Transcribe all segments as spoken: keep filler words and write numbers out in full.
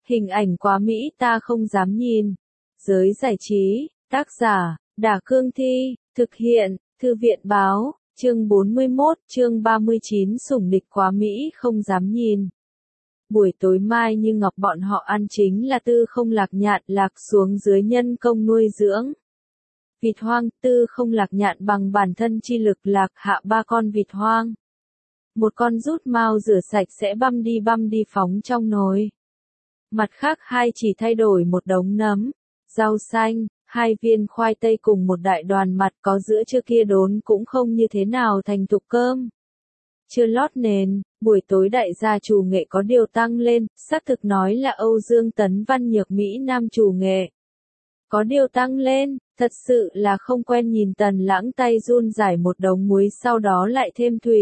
Hình ảnh quá mỹ ta không dám nhìn. Giới giải trí, tác giả, Đả Cương Thi, thực hiện, Thư viện Báo, chương bốn mươi mốt, chương ba mươi chín sủng địch quá mỹ không dám nhìn. Buổi tối Mai Như Ngọc bọn họ ăn chính là tư không lạc nhạn lạc xuống dưới nhân công nuôi dưỡng. Vịt hoang, tư không lạc nhạn bằng bản thân chi lực lạc hạ ba con vịt hoang. Một con rút mao rửa sạch sẽ băm đi băm đi phóng trong nồi. Mặt khác hai chỉ thay đổi một đống nấm, rau xanh, hai viên khoai tây cùng một đại đoàn mặt có giữa trưa kia đốn cũng không như thế nào thành thục cơm. Chưa lót nền, buổi tối đại gia chủ nghệ có điều tăng lên, xác thực nói là Âu Dương Tấn Văn Nhược Mỹ Nam chủ nghệ. Có điều tăng lên, thật sự là không quen nhìn Tần Lãng tay run rải một đống muối sau đó lại thêm thủy.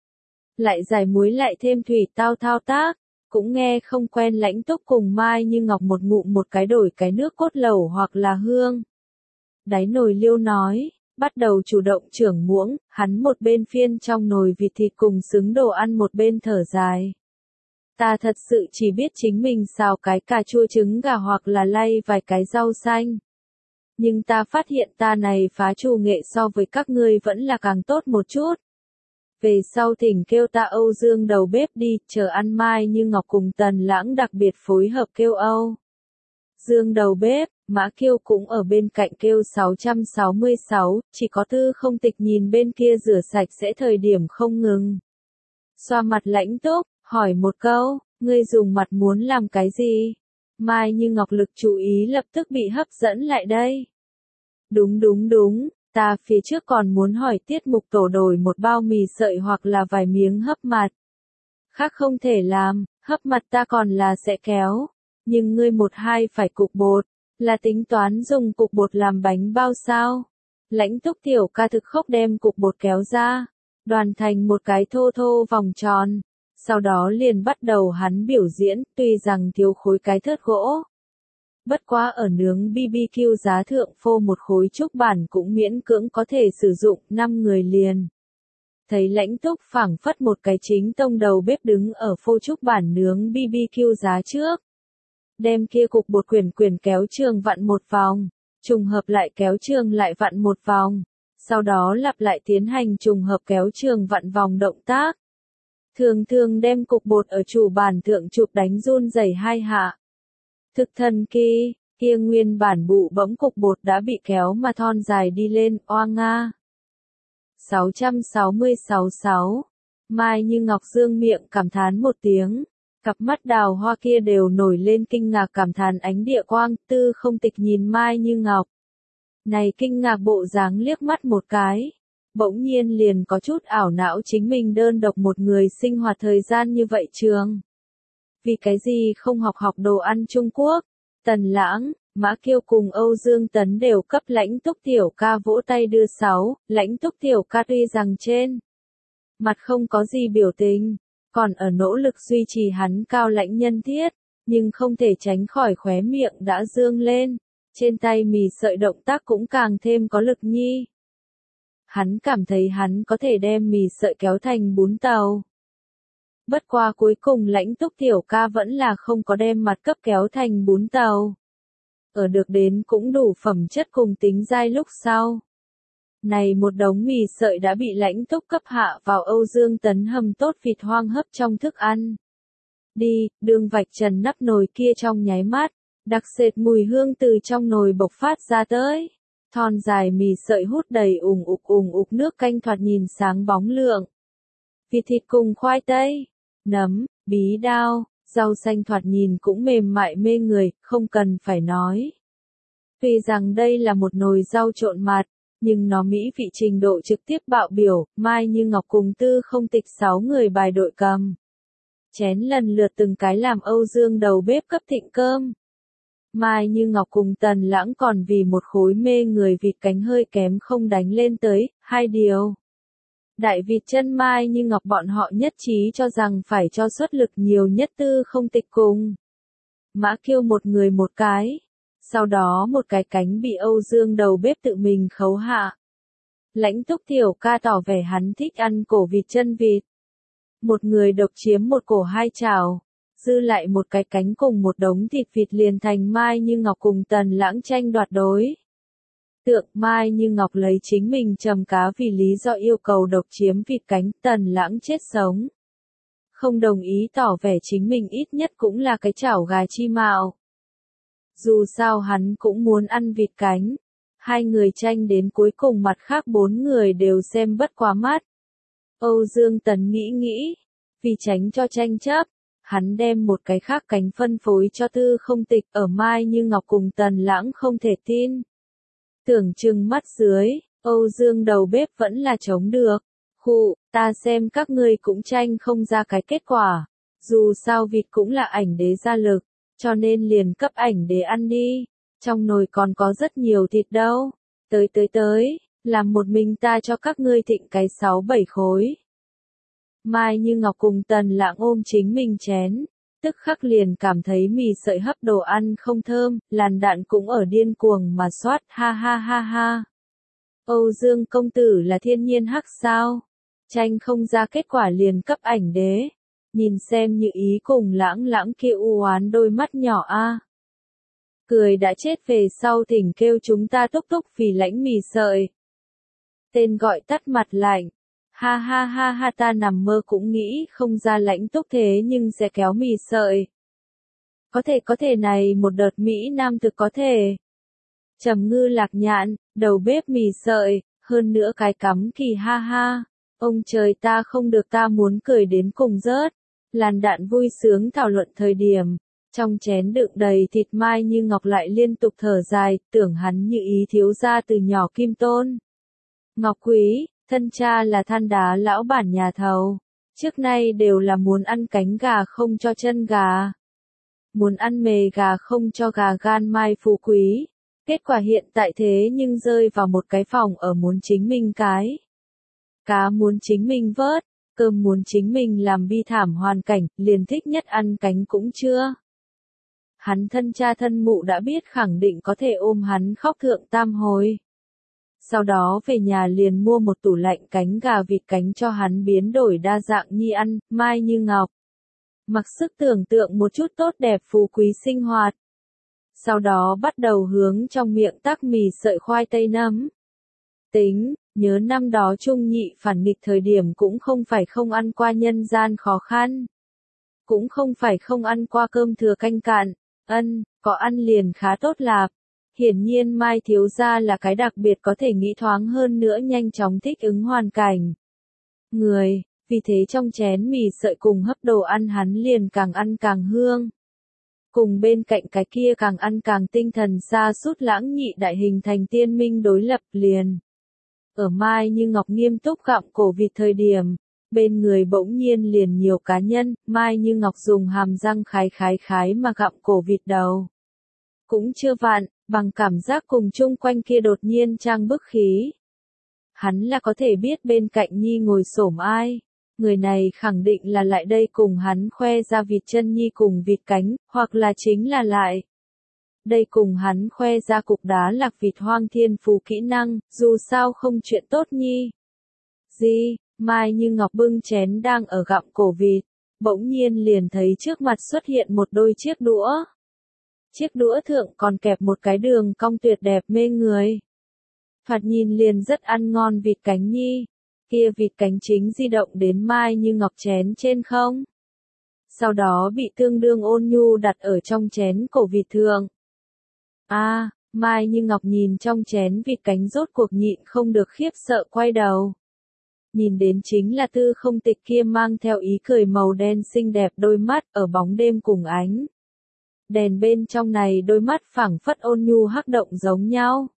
Lại giải muối lại thêm thủy tao thao tác, cũng nghe không quen Lãnh Túc cùng Mai Như Ngọc một ngụm một cái đổi cái nước cốt lẩu hoặc là hương. Đáy nồi Liêu nói, bắt đầu chủ động trưởng muỗng, hắn một bên phiên trong nồi vịt thịt cùng xứng đồ ăn một bên thở dài. Ta thật sự chỉ biết chính mình xào cái cà chua trứng gà hoặc là lay vài cái rau xanh. Nhưng ta phát hiện ta này phá chủ nghệ so với các ngươi vẫn là càng tốt một chút. Về sau thỉnh kêu ta Âu Dương đầu bếp đi, chờ ăn Mai Như Ngọc cùng Tần Lãng đặc biệt phối hợp kêu Âu Dương đầu bếp, Mã Kiêu cũng ở bên cạnh kêu sáu trăm sáu mươi sáu, chỉ có Tư Không Tịch nhìn bên kia rửa sạch sẽ thời điểm không ngừng. Xoa mặt Lãnh Túc, hỏi một câu, ngươi dùng mặt muốn làm cái gì? Mai Như Ngọc lực chú ý lập tức bị hấp dẫn lại đây. Đúng đúng đúng. Ta phía trước còn muốn hỏi tiết mục tổ đổi một bao mì sợi hoặc là vài miếng hấp mặt. Khác không thể làm, hấp mặt ta còn là sẽ kéo. Nhưng ngươi một hai phải cục bột, là tính toán dùng cục bột làm bánh bao sao? Lãnh Túc tiểu ca thực khốc đem cục bột kéo ra, đoàn thành một cái thô thô vòng tròn. Sau đó liền bắt đầu hắn biểu diễn, tuy rằng thiếu khối cái thớt gỗ. Bất quá ở nướng bê bê kiu giá thượng phô một khối trúc bản cũng miễn cưỡng có thể sử dụng năm người liền. Thấy Lãnh Túc phảng phất một cái chính tông đầu bếp đứng ở phô trúc bản nướng bê bê kiu giá trước. Đem kia cục bột quyển quyển kéo trường vặn một vòng, trùng hợp lại kéo trường lại vặn một vòng, sau đó lặp lại tiến hành trùng hợp kéo trường vặn vòng động tác. Thường thường đem cục bột ở chủ bản thượng chụp đánh run rẩy hai hạ. Thực thần kỳ, kia nguyên bản bụ bỗng cục bột đã bị kéo mà thon dài đi lên, oa nga. sáu trăm sáu mươi sáu sáu. Mai Như Ngọc dương miệng cảm thán một tiếng, cặp mắt đào hoa kia đều nổi lên kinh ngạc cảm thán ánh địa quang, Tư Không Tịch nhìn Mai Như Ngọc. Này kinh ngạc bộ dáng liếc mắt một cái, bỗng nhiên liền có chút ảo não chính mình đơn độc một người sinh hoạt thời gian như vậy trường. Vì cái gì không học học đồ ăn Trung Quốc? Tần Lãng, Mã Kiêu cùng Âu Dương Tấn đều cấp Lãnh Túc tiểu ca vỗ tay đưa sáu, Lãnh Túc tiểu ca tuy rằng trên mặt không có gì biểu tình, còn ở nỗ lực duy trì hắn cao lãnh nhân thiết, nhưng không thể tránh khỏi khóe miệng đã dương lên, trên tay mì sợi động tác cũng càng thêm có lực nhi. Hắn cảm thấy hắn có thể đem mì sợi kéo thành bún tàu. Bất qua cuối cùng Lãnh Túc tiểu ca vẫn là không có đem mặt cấp kéo thành bún tàu. Ở được đến cũng đủ phẩm chất cùng tính dai lúc sau. Này một đống mì sợi đã bị Lãnh Túc cấp hạ vào Âu Dương Tấn hầm tốt vịt hoang hấp trong thức ăn. Đi, đường vạch trần nắp nồi kia trong nháy mắt, đặc sệt mùi hương từ trong nồi bộc phát ra tới. Thon dài mì sợi hút đầy ủng ục ủng ục nước canh thoạt nhìn sáng bóng lượng. Vịt thịt cùng khoai tây, nấm, bí đao, rau xanh thoạt nhìn cũng mềm mại mê người, không cần phải nói. Tuy rằng đây là một nồi rau trộn mặt, nhưng nó mỹ vị trình độ trực tiếp bạo biểu, Mai Như Ngọc cùng Tư Không Tịch sáu người bài đội cầm. Chén lần lượt từng cái làm Âu Dương đầu bếp cấp thịnh cơm. Mai Như Ngọc cùng Tần Lãng còn vì một khối mê người vịt cánh hơi kém không đánh lên tới, hai điều. Đại vịt chân Mai Như Ngọc bọn họ nhất trí cho rằng phải cho suất lực nhiều nhất Tư Không Tịch cùng. Mã Kiêu một người một cái. Sau đó một cái cánh bị Âu Dương đầu bếp tự mình khấu hạ. Lãnh Túc tiểu ca tỏ vẻ hắn thích ăn cổ vịt chân vịt. Một người độc chiếm một cổ hai chảo. dư lại một cái cánh cùng một đống thịt vịt liền thành Mai Như Ngọc cùng Tần Lãng tranh đoạt đối. Tượng Mai Như Ngọc lấy chính mình trầm cá vì lý do yêu cầu độc chiếm vịt cánh, Tần Lãng chết sống. Không đồng ý tỏ vẻ chính mình ít nhất cũng là cái chảo gà chi mạo. Dù sao hắn cũng muốn ăn vịt cánh. Hai người tranh đến cuối cùng mặt khác bốn người đều xem bất quá mắt. Âu Dương Tấn nghĩ nghĩ. Vì tránh cho tranh chấp, hắn đem một cái khác cánh phân phối cho Tư Không Tịch ở Mai Như Ngọc cùng Tần Lãng không thể tin. Tưởng chừng mắt dưới, Âu Dương đầu bếp vẫn là chống được. Khụ, ta xem các ngươi cũng tranh không ra cái kết quả. Dù sao vịt cũng là ảnh đế gia lực, cho nên liền cấp ảnh đế ăn đi. Trong nồi còn có rất nhiều thịt đâu. Tới tới tới, làm một mình ta cho các ngươi thịnh cái sáu bảy khối. Mai Như Ngọc cùng Tần Lãng ôm chính mình chén, tức khắc liền cảm thấy mì sợi hấp đồ ăn không thơm, làn đạn cũng ở điên cuồng mà soát, ha ha ha ha. Âu Dương công tử là thiên nhiên hắc sao? Tranh không ra kết quả liền cấp ảnh đế. Nhìn xem Như Ý cùng Lãng Lãng kia u oán đôi mắt nhỏ a. Cười đã chết về sau thỉnh kêu chúng ta túc túc vì lãnh mì sợi. Tên gọi tắt mặt lạnh. Ha ha ha ha, ta nằm mơ cũng nghĩ không ra lãnh túc thế nhưng sẽ kéo mì sợi. Có thể có thể này một đợt Mỹ Nam thực có thể. Trầm Ngư Lạc Nhạn, đầu bếp mì sợi, hơn nữa cái cắm kỳ ha ha. Ông trời ta không được, ta muốn cười đến cùng rớt. Làn đạn vui sướng thảo luận thời điểm. Trong chén đựng đầy thịt Mai Như Ngọc lại liên tục thở dài, tưởng hắn Như Ý thiếu gia từ nhỏ kim tôn. Ngọc Quý, thân cha là than đá lão bản nhà thầu. Trước nay đều là muốn ăn cánh gà không cho chân gà. Muốn ăn mề gà không cho gà gan Mai phú quý. Kết quả hiện tại thế nhưng rơi vào một cái phòng ở muốn chính mình cái. Cá muốn chính mình vớt, cơm muốn chính mình làm, bi thảm hoàn cảnh, liền thích nhất ăn cánh cũng chưa. Hắn thân cha thân mụ đã biết khẳng định có thể ôm hắn khóc thượng tam hồi. Sau đó về nhà liền mua một tủ lạnh cánh gà vịt cánh cho hắn biến đổi đa dạng nhi ăn, Mai Như Ngọc. Mặc sức tưởng tượng một chút tốt đẹp phú quý sinh hoạt. Sau đó bắt đầu hướng trong miệng tắc mì sợi khoai tây nấm. Tính, nhớ năm đó Trung Nhị phản nghịch thời điểm cũng không phải không ăn qua nhân gian khó khăn. Cũng không phải không ăn qua cơm thừa canh cạn, ân, có ăn liền khá tốt lạp. Hiển nhiên Mai thiếu gia là cái đặc biệt có thể nghĩ thoáng hơn nữa nhanh chóng thích ứng hoàn cảnh. Người, vì thế trong chén mì sợi cùng hấp đồ ăn hắn liền càng ăn càng hương. Cùng bên cạnh cái kia càng ăn càng tinh thần sa sút Lãng Nhị đại hình thành tiên minh đối lập liền. Ở Mai Như Ngọc nghiêm túc gặm cổ vịt thời điểm, bên người bỗng nhiên liền nhiều cá nhân, Mai Như Ngọc dùng hàm răng khái khái khái mà gặm cổ vịt đầu. Cũng chưa vạn, bằng cảm giác cùng chung quanh kia đột nhiên trang bức khí. Hắn là có thể biết bên cạnh Nhi ngồi xổm ai. Người này khẳng định là lại đây cùng hắn khoe ra vịt chân Nhi cùng vịt cánh, hoặc là chính là lại. Đây cùng hắn khoe ra cục đá lạc vịt hoang thiên phú kỹ năng, dù sao không chuyện tốt Nhi. Gì, Mai Như Ngọc bưng chén đang ở gặm cổ vịt, bỗng nhiên liền thấy trước mặt xuất hiện một đôi chiếc đũa. Chiếc đũa thượng còn kẹp một cái đường cong tuyệt đẹp mê người. Thoạt nhìn liền rất ăn ngon vịt cánh Nhi. Kia vịt cánh chính di động đến Mai Như Ngọc chén trên không. Sau đó bị tương đương ôn nhu đặt ở trong chén cổ vịt thượng. A, à, Mai Như Ngọc nhìn trong chén vịt cánh rốt cuộc nhịn không được khiếp sợ quay đầu. Nhìn đến chính là Tư Không Tịch kia mang theo ý cười màu đen xinh đẹp đôi mắt ở bóng đêm cùng ánh. Đèn bên trong này đôi mắt phảng phất ôn nhu hắc động giống nhau.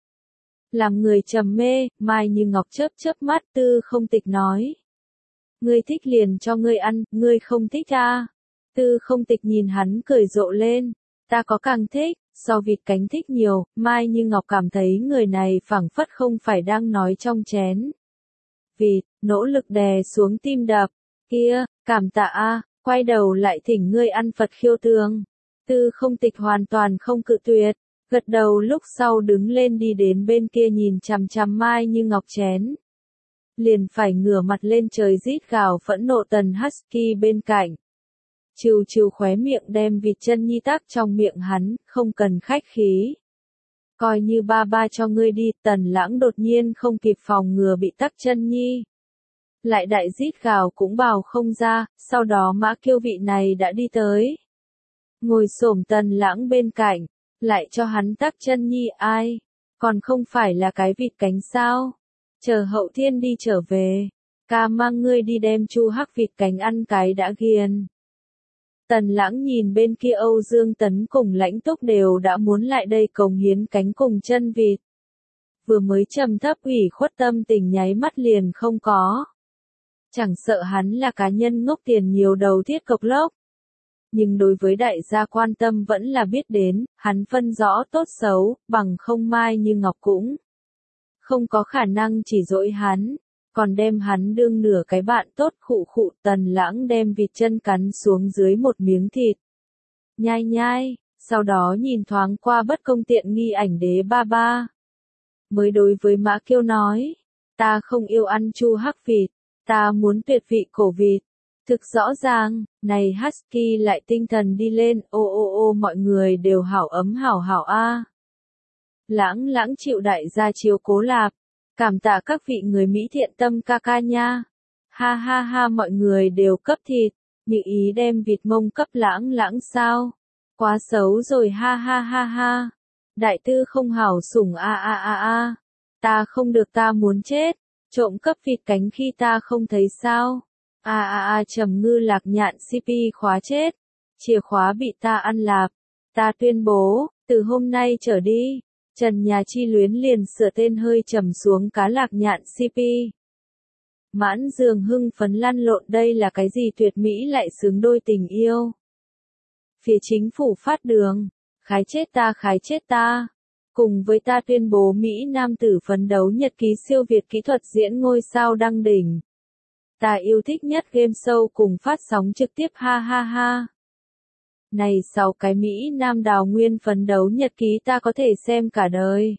Làm người trầm mê, Mai Như Ngọc chớp chớp mắt, Tư Không Tịch nói. Ngươi thích liền cho ngươi ăn, ngươi không thích à? Tư Không Tịch nhìn hắn cười rộ lên. Ta có càng thích, so vịt cánh thích nhiều, Mai Như Ngọc cảm thấy người này phảng phất không phải đang nói trong chén. Vịt, nỗ lực đè xuống tim đập. Kia, cảm tạ a, quay đầu lại thỉnh ngươi ăn Phật khiêu tường. Tư Không Tịch hoàn toàn không cự tuyệt, gật đầu lúc sau đứng lên đi đến bên kia nhìn chằm chằm Mai Như Ngọc chén. Liền phải ngửa mặt lên trời rít gào phẫn nộ Tần Husky bên cạnh. trừ trừ khóe miệng đem vịt chân nhi tắc trong miệng hắn, không cần khách khí. Coi như ba ba cho ngươi đi, Tần Lãng đột nhiên không kịp phòng ngừa bị tắc chân nhi. Lại đại rít gào cũng bào không ra, sau đó Mã Kiêu vị này đã đi tới. Ngồi xổm Tần Lãng bên cạnh, lại cho hắn tắc chân nhi ai, còn không phải là cái vịt cánh sao. Chờ Hậu Thiên đi trở về, ca mang ngươi đi đem Chu Hắc vịt cánh ăn cái đã ghiền. Tần Lãng nhìn bên kia Âu Dương Tấn cùng Lãnh Túc đều đã muốn lại đây cống hiến cánh cùng chân vịt. Vừa mới trầm thấp ủy khuất tâm tình nháy mắt liền không có. Chẳng sợ hắn là cá nhân ngốc tiền nhiều đầu thiết cộc lốc. Nhưng đối với đại gia quan tâm vẫn là biết đến, hắn phân rõ tốt xấu, bằng không Mai Như Ngọc cũng không có khả năng chỉ dỗi hắn, còn đem hắn đương nửa cái bạn tốt. Khụ khụ. Tần Lãng đem vịt chân cắn xuống dưới một miếng thịt. Nhai nhai, sau đó nhìn thoáng qua bất công tiện nghi ảnh đế ba ba. Mới đối với Mã Kiêu nói, ta không yêu ăn Chu Hắc vịt, ta muốn tuyệt vị cổ vịt. Thực rõ ràng, này Husky lại tinh thần đi lên, ô ô ô mọi người đều hảo ấm hảo hảo a. Lãng Lãng chịu đại gia chiếu cố lạp, cảm tạ các vị người Mỹ thiện tâm ca ca nha. Ha ha ha mọi người đều cấp thịt, như ý đem vịt mông cấp Lãng Lãng sao? Quá xấu rồi ha ha ha ha. Đại tư không hảo sủng a a a a. Ta không được ta muốn chết, trộm cấp vịt cánh khi ta không thấy sao? A a a Trầm Ngư Lạc Nhạn xê pê khóa chết, chìa khóa bị ta ăn lạp. Ta tuyên bố, từ hôm nay trở đi, Trần Nhà Chi Luyến liền sửa tên hơi trầm xuống cá Lạc Nhạn xê pê. Mãn giường hưng phấn lăn lộn, đây là cái gì tuyệt mỹ lại xứng đôi tình yêu. Phía chính phủ phát đường, khái chết ta khái chết ta. Cùng với ta tuyên bố Mỹ Nam tử phấn đấu nhật ký siêu việt kỹ thuật diễn ngôi sao đăng đỉnh. Ta yêu thích nhất game show cùng phát sóng trực tiếp ha ha ha. Này sau cái Mỹ Nam Đào Nguyên phấn đấu nhật ký ta có thể xem cả đời.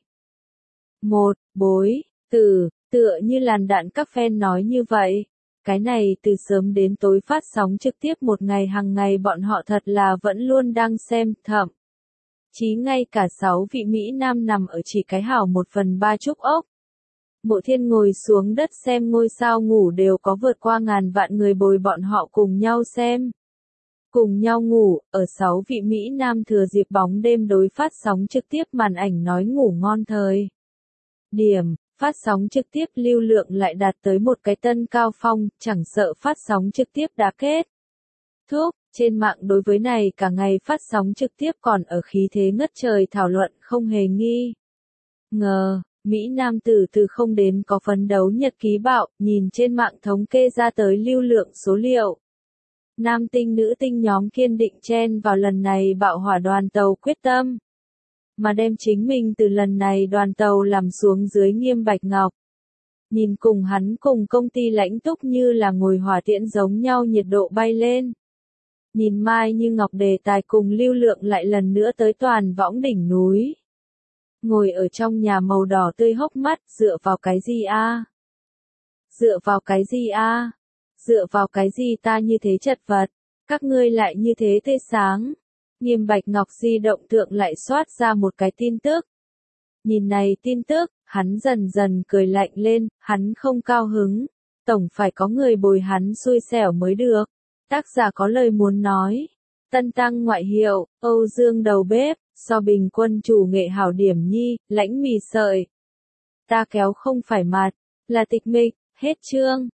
Một, bối, tử, tựa như làn đạn các fan nói như vậy. Cái này từ sớm đến tối phát sóng trực tiếp một ngày hàng ngày bọn họ thật là vẫn luôn đang xem, thậm chí ngay cả sáu vị Mỹ Nam nằm ở chỉ cái hảo một phần ba trúc ốc. Mộ Thiên ngồi xuống đất xem ngôi sao ngủ đều có vượt qua ngàn vạn người bồi bọn họ cùng nhau xem. Cùng nhau ngủ, ở sáu vị Mỹ Nam thừa dịp bóng đêm đối phát sóng trực tiếp màn ảnh nói ngủ ngon thời. Điểm, phát sóng trực tiếp lưu lượng lại đạt tới một cái tân cao phong, chẳng sợ phát sóng trực tiếp đã kết thúc. Trên mạng đối với này cả ngày phát sóng trực tiếp còn ở khí thế ngất trời thảo luận không hề nghi ngờ. Mỹ Nam tử từ không đến có phấn đấu nhật ký bạo, nhìn trên mạng thống kê ra tới lưu lượng số liệu. Nam tinh nữ tinh nhóm kiên định chen vào lần này bạo hỏa đoàn tàu quyết tâm. Mà đem chính mình từ lần này đoàn tàu làm xuống dưới Nghiêm Bạch Ngọc. Nhìn cùng hắn cùng công ty Lãnh Túc như là ngồi hỏa tiễn giống nhau nhiệt độ bay lên. Nhìn Mai Như Ngọc đề tài cùng lưu lượng lại lần nữa tới toàn võng đỉnh núi. Ngồi ở trong nhà màu đỏ tươi hốc mắt, dựa vào cái gì a? Dựa vào cái gì a? Dựa vào cái gì ta như thế chật vật, các ngươi lại như thế tê sáng. Nghiêm Bạch Ngọc di động thượng lại soát ra một cái tin tức. Nhìn này tin tức, hắn dần dần cười lạnh lên, hắn không cao hứng. Tổng phải có người bồi hắn xui xẻo mới được. Tác giả có lời muốn nói. Tân tăng ngoại hiệu, Âu Dương đầu bếp, so bình quân chủ nghệ hảo điểm nhi, lãnh mì sợi. Ta kéo không phải mặt, là tịch mịch, hết chương.